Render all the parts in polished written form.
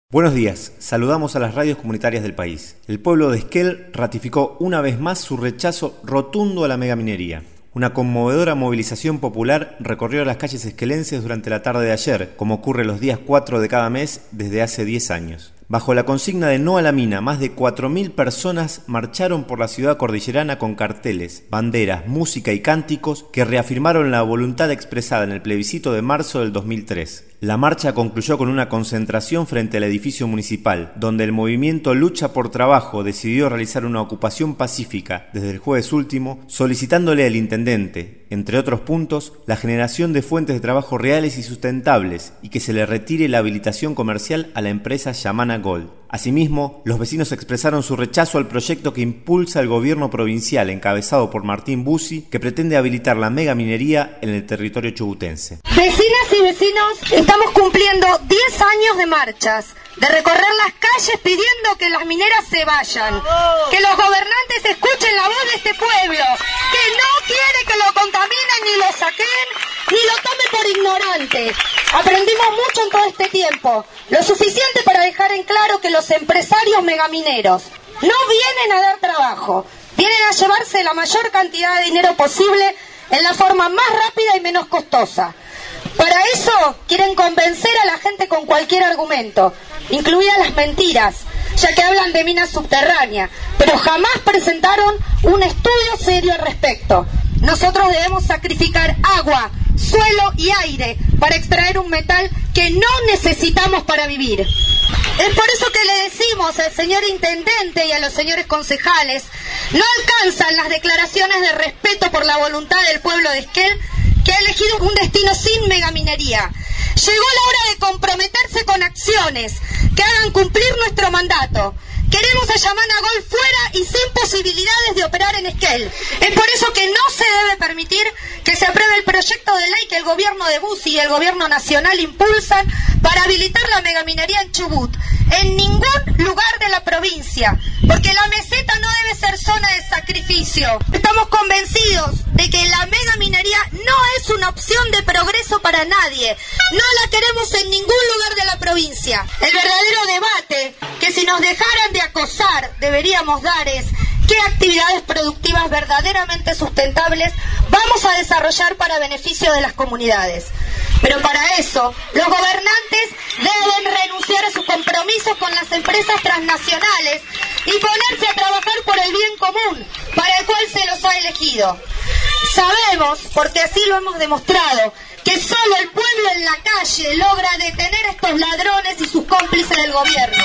Buenos días, saludamos a las radios comunitarias del país. El pueblo de Esquel ratificó una vez más su rechazo rotundo a la megaminería. Una conmovedora movilización popular recorrió las calles esquelenses durante la tarde de ayer, como ocurre los días 4 de cada mes desde hace 10 años. Bajo la consigna de no a la mina, más de 4.000 personas marcharon por la ciudad cordillerana con carteles, banderas, música y cánticos que reafirmaron la voluntad expresada en el plebiscito de marzo del 2003. La marcha concluyó con una concentración frente al edificio municipal, donde el movimiento Lucha por Trabajo decidió realizar una ocupación pacífica desde el jueves último, solicitándole al intendente, entre otros puntos, la generación de fuentes de trabajo reales y sustentables y que se le retire la habilitación comercial a la empresa Yamana Gold. Asimismo, los vecinos expresaron su rechazo al proyecto que impulsa el gobierno provincial encabezado por Martín Bussi, que pretende habilitar la megaminería en el territorio chubutense. Vecinas y vecinos, estamos cumpliendo 10 años de marchas, de recorrer las calles pidiendo que las mineras se vayan, que los gobernantes escuchen la voz de este pueblo, que no quiere que lo contaminen ni lo saquen, ni lo tomen por ignorante. Aprendimos mucho en todo este tiempo, lo suficiente para dejar en claro que los empresarios megamineros no vienen a dar trabajo, vienen a llevarse la mayor cantidad de dinero posible en la forma más rápida y menos costosa. Para eso quieren convencer a la gente con cualquier argumento, incluidas las mentiras, ya que hablan de minas subterráneas, pero jamás presentaron un estudio serio al respecto. Nosotros debemos sacrificar agua, suelo y aire para extraer un metal que no necesitamos para vivir. Es por eso que le decimos al señor intendente y a los señores concejales, no alcanzan las declaraciones de respeto por la voluntad del pueblo de Esquel, que ha elegido un destino sin megaminería. Llegó la hora de comprometerse con acciones que hagan cumplir nuestro mandato. Queremos a Yamana Gold fuera y sin posibilidades de operar en Esquel. Es por eso que no se debe permitir que se apruebe el proyecto de ley que el gobierno de Bussi y el gobierno nacional impulsan para habilitar la megaminería en Chubut, en ningún lugar de la provincia, porque la meseta no debe ser zona de sacrificio. Estamos convencidos de que la megaminería no es una opción de progreso para nadie. No la queremos en ningún lugar de la provincia. El verdadero debate que si nos dejaran de acosar deberíamos dar es qué actividades productivas verdaderamente sustentables vamos a desarrollar para beneficio de las comunidades. Pero para eso, los gobernantes deben renunciar a sus compromisos con las empresas transnacionales y ponerse a trabajar por el bien común, para el cual se los ha elegido. Sabemos, porque así lo hemos demostrado, que solo el pueblo en la calle logra detener a estos ladrones y sus cómplices del gobierno.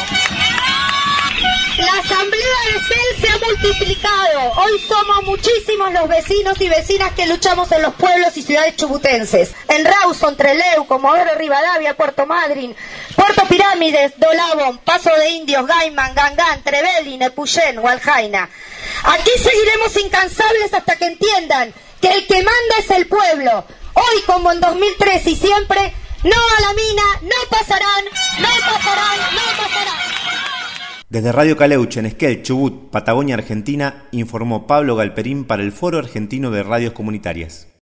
La asamblea de Esquel se ha multiplicado. Hoy somos muchísimos los vecinos y vecinas que luchamos en los pueblos y ciudades chubutenses. En Rawson, Trelew, Comodoro Rivadavia, Puerto Madryn, Puerto Pirámides, Dolabón, Paso de Indios, Gaiman, Gangán, Trevelin, Epuyén, Hualjaina. Aquí seguiremos incansables hasta que entiendan que el que manda es el pueblo. Hoy como en 2003 y siempre, no a la mina, no pasarán, no pasarán, no pasarán. Desde Radio Caleuche, en Esquel, Chubut, Patagonia, Argentina, informó Pablo Galperín para el Foro Argentino de Radios Comunitarias.